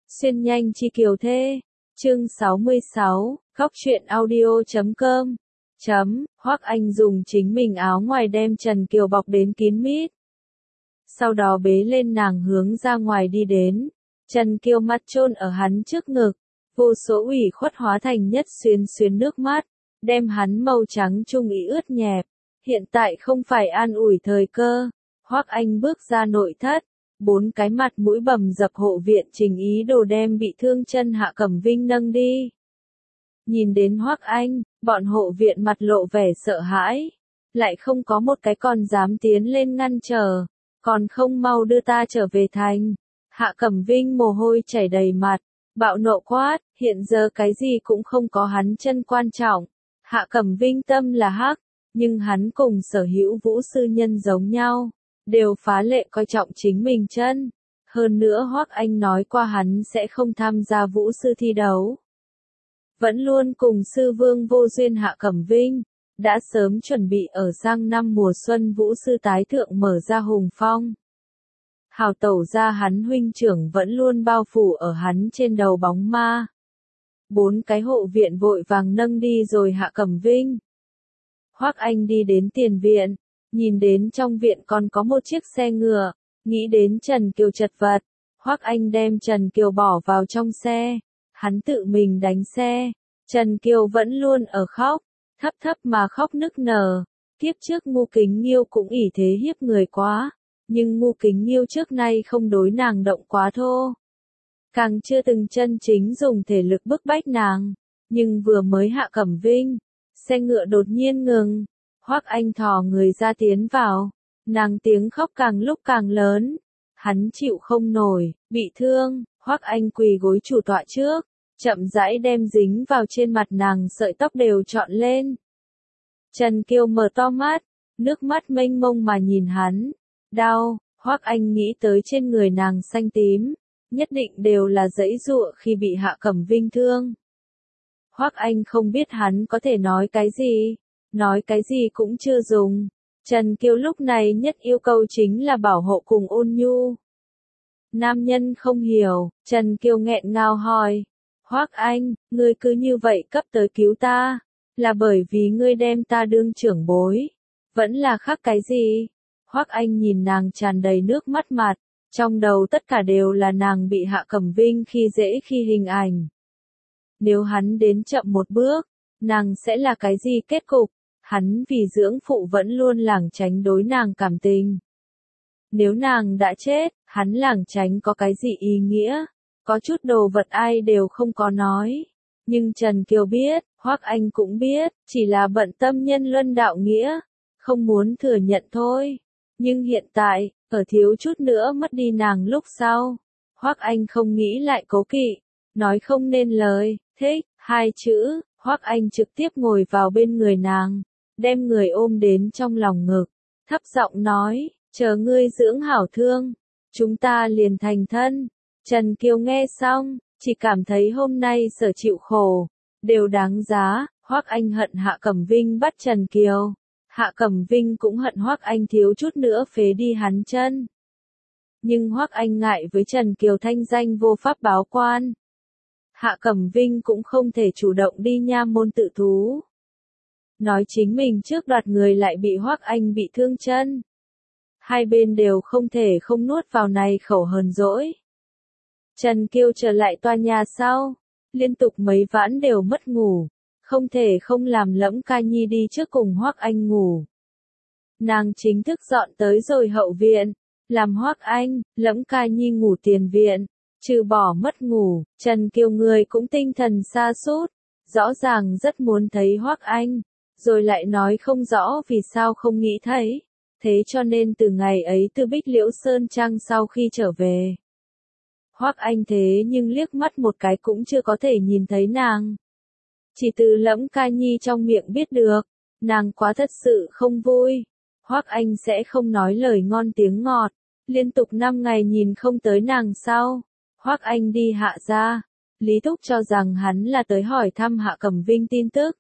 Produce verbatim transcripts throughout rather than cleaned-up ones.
Xuyên nhanh chi kiều thê. Chương sáu mươi sáu, khóc chuyện audio chấm com. Chấm, Hoắc Anh dùng chính mình áo ngoài đem Trần Kiều bọc đến kín mít. Sau đó bế lên nàng hướng ra ngoài đi đến. Trần Kiều mặt chôn ở hắn trước ngực, vô số ủy khuất hóa thành nhất xuyến xuyến nước mắt, đem hắn màu trắng trung ý ướt nhẹp. Hiện tại không phải an ủi thời cơ. Hoắc Anh bước ra nội thất, bốn cái mặt mũi bầm dập hộ viện trình ý đồ đem bị thương chân Hạ Cẩm Vinh nâng đi. Nhìn đến Hoắc Anh, bọn hộ viện mặt lộ vẻ sợ hãi, lại không có một cái còn dám tiến lên ngăn trở, còn không mau đưa ta trở về thành. Hạ Cẩm Vinh mồ hôi chảy đầy mặt, bạo nộ quát, hiện giờ cái gì cũng không có hắn chân quan trọng. Hạ Cẩm Vinh tâm là hắc, nhưng hắn cùng sở hữu vũ sư nhân giống nhau, đều phá lệ coi trọng chính mình chân. Hơn nữa Hoắc Anh nói qua hắn sẽ không tham gia vũ sư thi đấu. Vẫn luôn cùng sư vương vô duyên Hạ Cẩm Vinh, đã sớm chuẩn bị ở sang năm mùa xuân vũ sư tái thượng mở ra hùng phong. Hào tẩu ra hắn huynh trưởng vẫn luôn bao phủ ở hắn trên đầu bóng ma. Bốn cái hộ viện vội vàng nâng đi rồi Hạ Cẩm Vinh. Hoắc Anh đi đến tiền viện, nhìn đến trong viện còn có một chiếc xe ngựa, nghĩ đến Trần Kiều chật vật, Hoắc Anh đem Trần Kiều bỏ vào trong xe, hắn tự mình đánh xe. Trần Kiều vẫn luôn ở khóc, thấp thấp mà khóc nức nở. Kiếp trước Ngô Kính Nghiêu cũng ỷ thế hiếp người quá, nhưng Ngô Kính Nghiêu trước nay không đối nàng động quá thô, càng chưa từng chân chính dùng thể lực bức bách nàng. Nhưng vừa mới Hạ Cẩm Vinh, xe ngựa đột nhiên ngừng, Hoắc Anh thò người ra tiến vào, nàng tiếng khóc càng lúc càng lớn, hắn chịu không nổi, bị thương. Hoắc Anh quỳ gối chủ tọa trước, chậm rãi đem dính vào trên mặt nàng sợi tóc đều trọn lên. Trần Kiều mở to mắt, nước mắt mênh mông mà nhìn hắn. Đau. Hoắc Anh nghĩ tới trên người nàng xanh tím, nhất định đều là giãy giụa khi bị Hạ Cẩm Vinh thương. Hoắc Anh không biết hắn có thể nói cái gì, nói cái gì cũng chưa dùng. Trần Kiều lúc này nhất yêu cầu chính là bảo hộ cùng ôn nhu. Nam nhân không hiểu, Trần Kiều nghẹn ngào hỏi, Hoắc Anh, ngươi cứ như vậy cấp tới cứu ta, là bởi vì ngươi đem ta đương trưởng bối, vẫn là khác cái gì? Hoắc Anh nhìn nàng tràn đầy nước mắt mặt, trong đầu tất cả đều là nàng bị Hạ Cẩm Vinh khi dễ khi hình ảnh. Nếu hắn đến chậm một bước, nàng sẽ là cái gì kết cục? Hắn vì dưỡng phụ vẫn luôn lảng tránh đối nàng cảm tình. Nếu nàng đã chết, hắn lảng tránh có cái gì ý nghĩa? Có chút đồ vật ai đều không có nói. Nhưng Trần Kiều biết, Hoắc Anh cũng biết, chỉ là bận tâm nhân luân đạo nghĩa, không muốn thừa nhận thôi. Nhưng hiện tại, ở thiếu chút nữa mất đi nàng lúc sau, Hoắc Anh không nghĩ lại cố kỵ, nói không nên lời, thích, hai chữ. Hoắc Anh trực tiếp ngồi vào bên người nàng, đem người ôm đến trong lòng ngực, thấp giọng nói, chờ ngươi dưỡng hảo thương, chúng ta liền thành thân. Trần Kiều nghe xong, chỉ cảm thấy hôm nay sở chịu khổ, đều đáng giá. Hoắc Anh hận Hạ Cẩm Vinh bắt Trần Kiều, Hạ Cẩm Vinh cũng hận Hoắc Anh thiếu chút nữa phế đi hắn chân. Nhưng Hoắc Anh ngại với Trần Kiều thanh danh vô pháp báo quan. Hạ Cẩm Vinh cũng không thể chủ động đi nha môn tự thú. Nói chính mình trước đoạt người lại bị Hoắc Anh bị thương chân. Hai bên đều không thể không nuốt vào này khẩu hờn dỗi. Trần Kiều trở lại tòa nhà sau, liên tục mấy vãn đều mất ngủ, không thể không làm Lẫm Ca Nhi đi trước cùng Hoắc Anh ngủ. Nàng chính thức dọn tới rồi hậu viện, làm Hoắc Anh, Lẫm Ca Nhi ngủ tiền viện, trừ bỏ mất ngủ, Trần Kiều người cũng tinh thần sa sút, rõ ràng rất muốn thấy Hoắc Anh, rồi lại nói không rõ vì sao không nghĩ thấy, thế cho nên từ ngày ấy từ Bích Liễu Sơn Trang sau khi trở về. Hoắc Anh thế nhưng liếc mắt một cái cũng chưa có thể nhìn thấy nàng. Chỉ từ Lẫm Ca Nhi trong miệng biết được, nàng quá thật sự không vui. Hoắc Anh sẽ không nói lời ngon tiếng ngọt, liên tục năm ngày nhìn không tới nàng sau. Hoắc Anh đi Hạ gia, Lý Thúc cho rằng hắn là tới hỏi thăm Hạ Cẩm Vinh tin tức.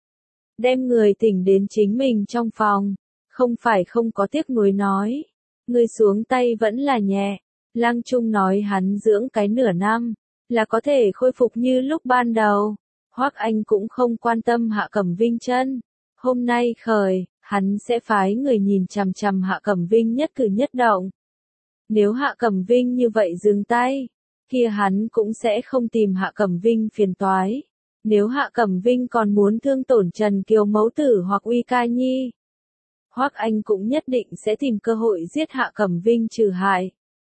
Đem người tỉnh đến chính mình trong phòng, không phải không có tiếc nuối nói. Người xuống tay vẫn là nhẹ, Lăng Trung nói hắn dưỡng cái nửa năm, là có thể khôi phục như lúc ban đầu. Hoắc Anh cũng không quan tâm Hạ Cẩm Vinh chân. Hôm nay khởi, hắn sẽ phái người nhìn chằm chằm Hạ Cẩm Vinh nhất cử nhất động. Nếu Hạ Cẩm Vinh như vậy dừng tay, kia hắn cũng sẽ không tìm Hạ Cẩm Vinh phiền toái. Nếu Hạ Cẩm Vinh còn muốn thương tổn Trần Kiều mẫu tử hoặc Uy Ca Nhi, Hoắc Anh cũng nhất định sẽ tìm cơ hội giết Hạ Cẩm Vinh trừ hại.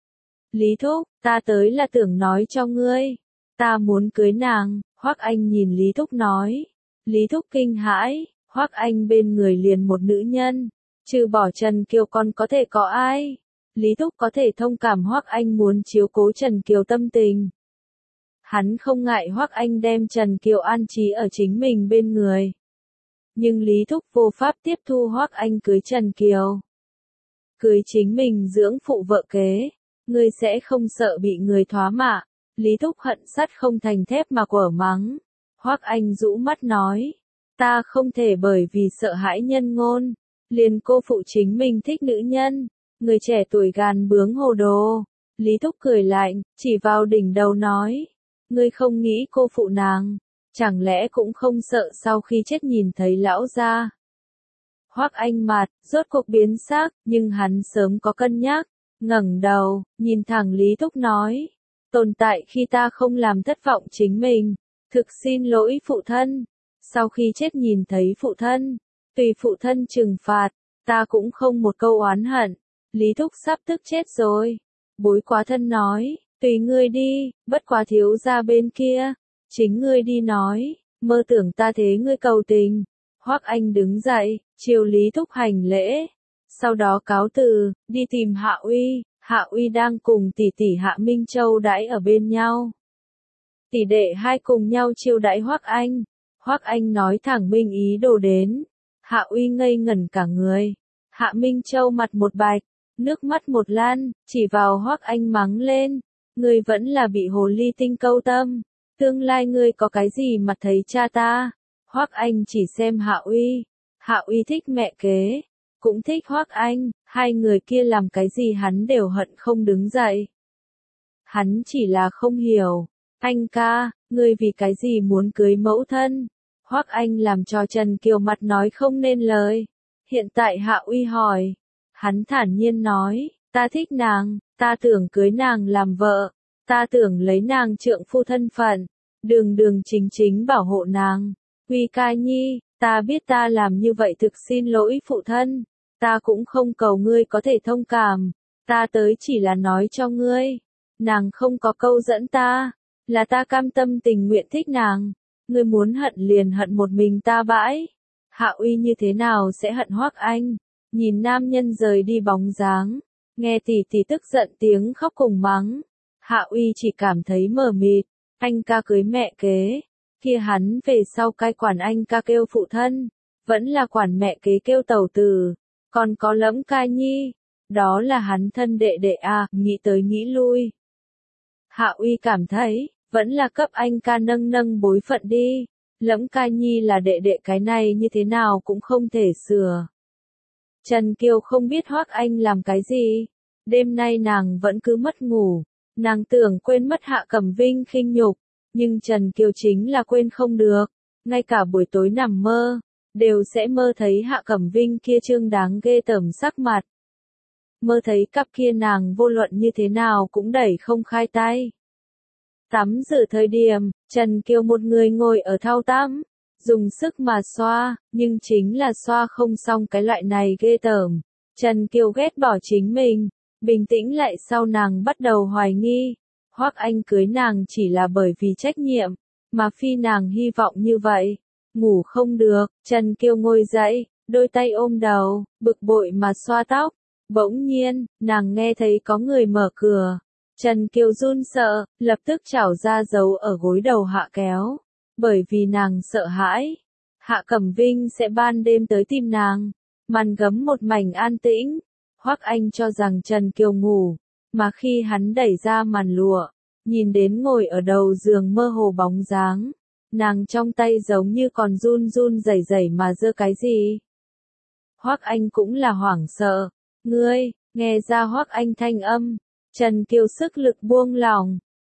Lý Thúc, ta tới là tưởng nói cho ngươi, ta muốn cưới nàng. Hoắc Anh nhìn Lý Thúc nói. Lý Thúc kinh hãi, Hoắc Anh bên người liền một nữ nhân, trừ bỏ Trần Kiều còn có thể có ai? Lý Thúc có thể thông cảm Hoắc Anh muốn chiếu cố Trần Kiều tâm tình. Hắn không ngại Hoắc Anh đem Trần Kiều an trí ở chính mình bên người. Nhưng Lý Thúc vô pháp tiếp thu Hoắc Anh cưới Trần Kiều. Cưới chính mình dưỡng phụ vợ kế, ngươi sẽ không sợ bị người thoá mạ. Lý Thúc hận sắt không thành thép mà quở mắng. Hoắc Anh rũ mắt nói, ta không thể bởi vì sợ hãi nhân ngôn, liền cô phụ chính mình thích nữ nhân. Người trẻ tuổi gàn bướng hồ đồ. Lý Thúc cười lạnh, chỉ vào đỉnh đầu nói, ngươi không nghĩ cô phụ nàng, chẳng lẽ cũng không sợ sau khi chết nhìn thấy lão gia? Hoắc Anh mặt, rốt cuộc biến sắc, nhưng hắn sớm có cân nhắc, ngẩng đầu, nhìn thẳng Lý Thúc nói, tồn tại khi ta không làm thất vọng chính mình, thực xin lỗi phụ thân, sau khi chết nhìn thấy phụ thân, tùy phụ thân trừng phạt, ta cũng không một câu oán hận. Lý Thúc sắp tức chết rồi. Bối Quá Thân nói, tùy ngươi đi, bất quá thiếu gia bên kia, chính ngươi đi nói, mơ tưởng ta thế ngươi cầu tình. Hoắc Anh đứng dậy, chiều Lý Thúc hành lễ, sau đó cáo từ, đi tìm Hạ Uy. Hạ Uy đang cùng tỷ tỷ Hạ Minh Châu đãi ở bên nhau. Tỷ đệ hai cùng nhau chiêu đãi Hoắc Anh. Hoắc Anh nói thẳng minh ý đồ đến. Hạ Uy ngây ngẩn cả người. Hạ Minh Châu mặt một bạch, nước mắt một lan, chỉ vào Hoắc Anh mắng lên, ngươi vẫn là bị hồ ly tinh câu tâm, tương lai ngươi có cái gì mà thấy cha ta? Hoắc Anh chỉ xem Hạ Uy, Hạ Uy thích mẹ kế, cũng thích Hoắc Anh, hai người kia làm cái gì hắn đều hận không đứng dậy. Hắn chỉ là không hiểu, anh ca, ngươi vì cái gì muốn cưới mẫu thân? Hoắc Anh làm cho Trần Kiều mặt nói không nên lời. Hiện tại Hạ Uy hỏi, hắn thản nhiên nói, ta thích nàng, ta tưởng cưới nàng làm vợ, ta tưởng lấy nàng trượng phu thân phận, đường đường chính chính bảo hộ nàng. Uy Ca Nhi, ta biết ta làm như vậy thực xin lỗi phụ thân, ta cũng không cầu ngươi có thể thông cảm, ta tới chỉ là nói cho ngươi, nàng không có câu dẫn ta, là ta cam tâm tình nguyện thích nàng, ngươi muốn hận liền hận một mình ta bãi. Hạ Uy như thế nào sẽ hận Hoắc Anh? Nhìn nam nhân rời đi bóng dáng, nghe tỷ tỷ tức giận tiếng khóc cùng mắng, Hạ Uy chỉ cảm thấy mờ mịt, anh ca cưới mẹ kế, kia hắn về sau cai quản anh ca kêu phụ thân, vẫn là quản mẹ kế kêu tẩu tử, còn có Lẫm Ca Nhi, đó là hắn thân đệ đệ à, nghĩ tới nghĩ lui. Hạ Uy cảm thấy, vẫn là cấp anh ca nâng nâng bối phận đi, Lẫm Ca Nhi là đệ đệ cái này như thế nào cũng không thể sửa. Trần Kiều không biết Hoắc Anh làm cái gì, đêm nay nàng vẫn cứ mất ngủ, nàng tưởng quên mất Hạ Cẩm Vinh khinh nhục, nhưng Trần Kiều chính là quên không được, ngay cả buổi tối nằm mơ, đều sẽ mơ thấy Hạ Cẩm Vinh kia trương đáng ghê tởm sắc mặt. Mơ thấy cặp kia nàng vô luận như thế nào cũng đẩy không khai tay. Tắm rửa thời điểm, Trần Kiều một người ngồi ở thau tắm, dùng sức mà xoa, nhưng chính là xoa không xong cái loại này ghê tởm. Trần Kiều ghét bỏ chính mình, bình tĩnh lại sau nàng bắt đầu hoài nghi. Hoắc Anh cưới nàng chỉ là bởi vì trách nhiệm, mà phi nàng hy vọng như vậy. Ngủ không được, Trần Kiều ngồi dậy, đôi tay ôm đầu, bực bội mà xoa tóc. Bỗng nhiên, nàng nghe thấy có người mở cửa. Trần Kiều run sợ, lập tức chảo ra giấu ở gối đầu Hạ kéo. Bởi vì nàng sợ hãi, Hạ Cẩm Vinh sẽ ban đêm tới tìm nàng. Màn gấm một mảnh an tĩnh. Hoắc Anh cho rằng Trần Kiều ngủ, mà khi hắn đẩy ra màn lụa, nhìn đến ngồi ở đầu giường mơ hồ bóng dáng, nàng trong tay giống như còn run run rẩy rẩy mà giơ cái gì. Hoắc Anh cũng là hoảng sợ. Ngươi, nghe ra Hoắc Anh thanh âm, Trần Kiều sức lực buông lỏng,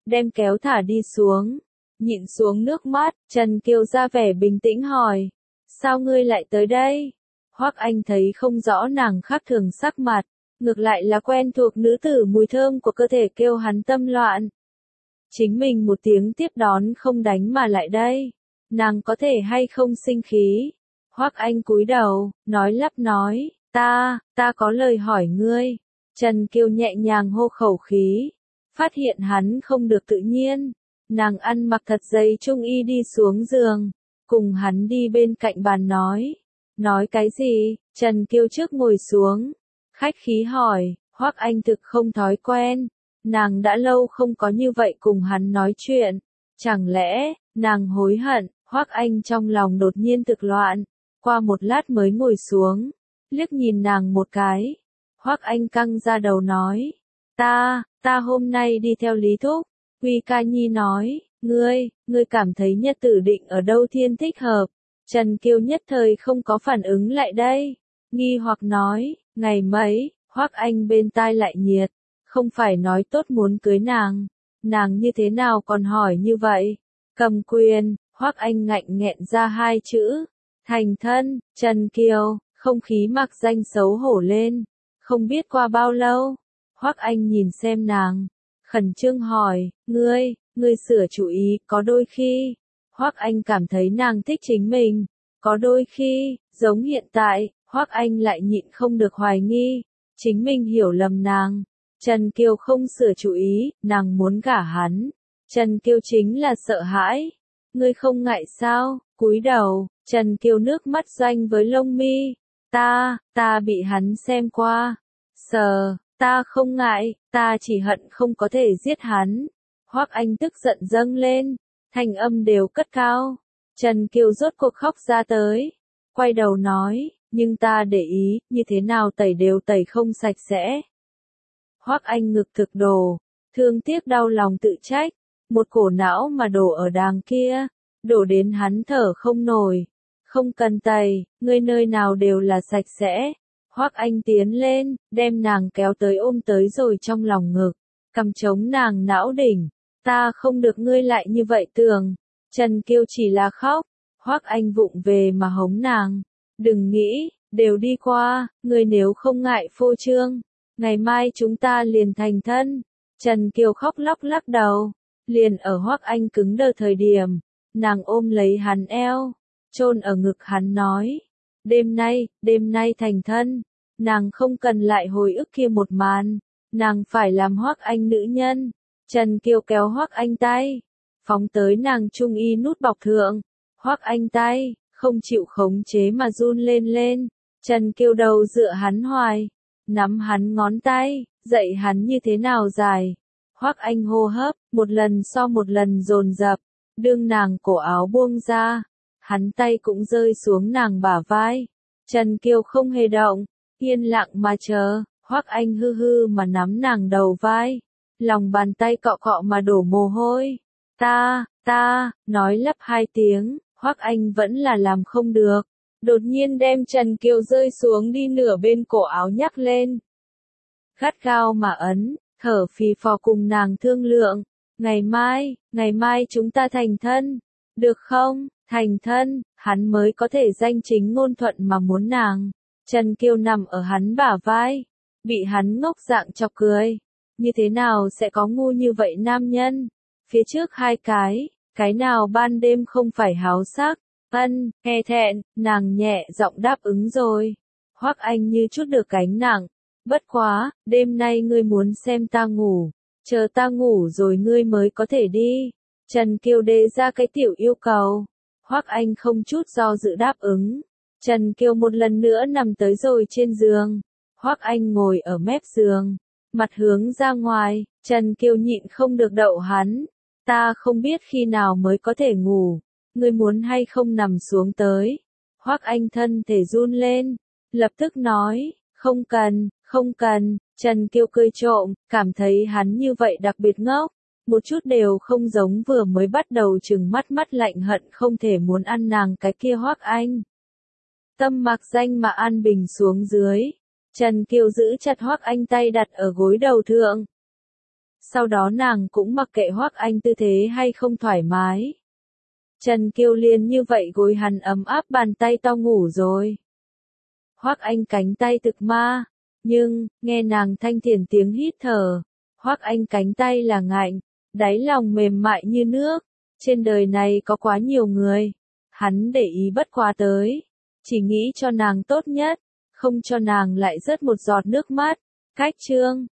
đem kéo thả đi xuống. Nhịn xuống nước mắt, Trần Kiều ra vẻ bình tĩnh hỏi. Sao ngươi lại tới đây? Hoắc Anh thấy không rõ nàng khác thường sắc mặt, ngược lại là quen thuộc nữ tử mùi thơm của cơ thể kêu hắn tâm loạn. Chính mình một tiếng tiếp đón không đánh mà lại đây. Nàng có thể hay không sinh khí? Hoắc Anh cúi đầu, nói lắp nói, ta, ta có lời hỏi ngươi. Trần Kiều nhẹ nhàng hô khẩu khí, phát hiện hắn không được tự nhiên. Nàng ăn mặc thật dày trung y đi xuống giường, cùng hắn đi bên cạnh bàn nói. Nói cái gì? Trần Kiều trước ngồi xuống, khách khí hỏi, Hoắc Anh thực không thói quen. Nàng đã lâu không có như vậy cùng hắn nói chuyện. Chẳng lẽ, nàng hối hận? Hoắc Anh trong lòng đột nhiên thực loạn, qua một lát mới ngồi xuống, liếc nhìn nàng một cái. Hoắc Anh căng ra đầu nói, ta, ta hôm nay đi theo Lý Thúc. Huy Ca Nhi nói, ngươi, ngươi cảm thấy nhật tử định ở đâu thiên thích hợp. Trần Kiều nhất thời không có phản ứng lại đây, nghi hoặc nói, ngày mấy. Hoắc Anh bên tai lại nhiệt, không phải nói tốt muốn cưới nàng, nàng như thế nào còn hỏi như vậy. Cầm quyền. Hoắc Anh ngạnh nghẹn ra hai chữ, thành thân. Trần Kiều, không khí mặc danh xấu hổ lên. Không biết qua bao lâu, Hoắc Anh nhìn xem nàng, khẩn trương hỏi, ngươi, ngươi sửa chủ ý. Có đôi khi, Hoắc Anh cảm thấy nàng thích chính mình, có đôi khi, giống hiện tại, Hoắc Anh lại nhịn không được hoài nghi, chính mình hiểu lầm nàng. Trần Kiều không sửa chủ ý, nàng muốn gả hắn. Trần Kiều chính là sợ hãi. Ngươi không ngại sao? Cúi đầu, Trần Kiều nước mắt doanh với lông mi. Ta, ta bị hắn xem qua. Sờ, ta không ngại, ta chỉ hận không có thể giết hắn. Hoắc Anh tức giận dâng lên, thanh âm đều cất cao. Trần Kiều rốt cuộc khóc ra tới, quay đầu nói, nhưng ta để ý, như thế nào tẩy đều tẩy không sạch sẽ. Hoắc Anh ngực thực đổ, thương tiếc đau lòng tự trách, một cổ não mà đổ ở đàng kia, đổ đến hắn thở không nổi. Không cần tẩy, ngươi nơi nào đều là sạch sẽ. Hoắc Anh tiến lên, đem nàng kéo tới ôm tới rồi trong lòng ngực, cầm chống nàng não đỉnh. Ta không được ngươi lại như vậy tưởng. Trần Kiều chỉ là khóc, Hoắc Anh vụng về mà hống nàng. Đừng nghĩ, đều đi qua, ngươi nếu không ngại phô trương, ngày mai chúng ta liền thành thân. Trần Kiều khóc lóc lắc đầu, liền ở Hoắc Anh cứng đờ thời điểm, nàng ôm lấy hắn eo, chôn ở ngực hắn nói, đêm nay, đêm nay thành thân, nàng không cần lại hồi ức kia một màn, nàng phải làm Hoắc Anh nữ nhân. Trần Kiều kéo Hoắc Anh tay, phóng tới nàng trung y nút bọc thượng, Hoắc Anh tay, không chịu khống chế mà run lên lên. Trần Kiều đầu dựa hắn hoài, nắm hắn ngón tay, dạy hắn như thế nào dài. Hoắc Anh hô hấp, một lần so một lần dồn dập, đương nàng cổ áo buông ra, hắn tay cũng rơi xuống nàng bả vai. Trần Kiều không hề động, yên lặng mà chờ, Hoắc Anh hư hư mà nắm nàng đầu vai, lòng bàn tay cọ cọ mà đổ mồ hôi. Ta, ta, nói lắp hai tiếng, Hoắc Anh vẫn là làm không được, đột nhiên đem Trần Kiều rơi xuống đi nửa bên cổ áo nhắc lên. Gắt gao mà ấn, thở phì phò cùng nàng thương lượng, ngày mai, ngày mai chúng ta thành thân, được không? Thành thân, hắn mới có thể danh chính ngôn thuận mà muốn nàng. Trần Kiều nằm ở hắn bả vai, bị hắn ngốc dạng chọc cười. Như thế nào sẽ có ngu như vậy nam nhân? Phía trước hai cái, cái nào ban đêm không phải háo sắc? Ân, e thẹn, nàng nhẹ giọng đáp ứng rồi. Hoắc Anh như chút được gánh nặng. Bất quá, đêm nay ngươi muốn xem ta ngủ, chờ ta ngủ rồi ngươi mới có thể đi. Trần Kiều đề ra cái tiểu yêu cầu. Hoắc Anh không chút do dự đáp ứng. Trần Kiều một lần nữa nằm tới rồi trên giường. Hoắc Anh ngồi ở mép giường, mặt hướng ra ngoài. Trần Kiều nhịn không được đậu hắn. Ta không biết khi nào mới có thể ngủ, ngươi muốn hay không nằm xuống tới. Hoắc Anh thân thể run lên, lập tức nói, không cần, không cần. Trần Kiều cười trộm, cảm thấy hắn như vậy đặc biệt ngốc, một chút đều không giống vừa mới bắt đầu trừng mắt mắt lạnh hận không thể muốn ăn nàng cái kia Hoắc Anh. Tâm mặc danh mà an bình xuống dưới, Trần Kiều giữ chặt Hoắc Anh tay đặt ở gối đầu thượng. Sau đó nàng cũng mặc kệ Hoắc Anh tư thế hay không thoải mái. Trần Kiều liền như vậy gối hắn ấm áp bàn tay to ngủ rồi. Hoắc Anh cánh tay thực ma, nhưng, nghe nàng thanh thiền tiếng hít thở, Hoắc Anh cánh tay là ngạnh, đáy lòng mềm mại như nước. Trên đời này có quá nhiều người, hắn để ý bất quá tới, chỉ nghĩ cho nàng tốt nhất, không cho nàng lại rớt một giọt nước mắt. Cách chương